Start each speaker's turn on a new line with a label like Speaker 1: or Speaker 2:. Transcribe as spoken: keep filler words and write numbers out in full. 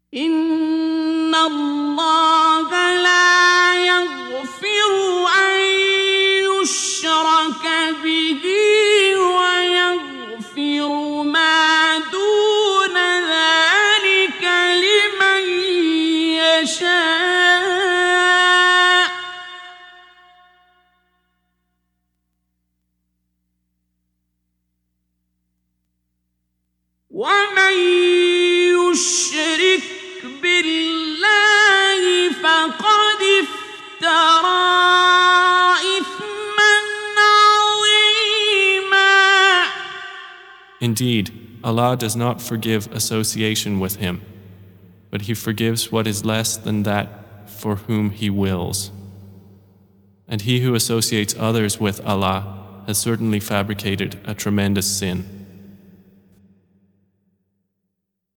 Speaker 1: إن الله لا يغفر أن يشرك به ويغفر ما دون ذلك لمن يشاء ومن يشرك بالله فقد افترى إثما عظيما.
Speaker 2: Indeed, Allah does not forgive association with Him, but He forgives what is less than that for whom He wills. And he who associates others with Allah has certainly fabricated a tremendous sin.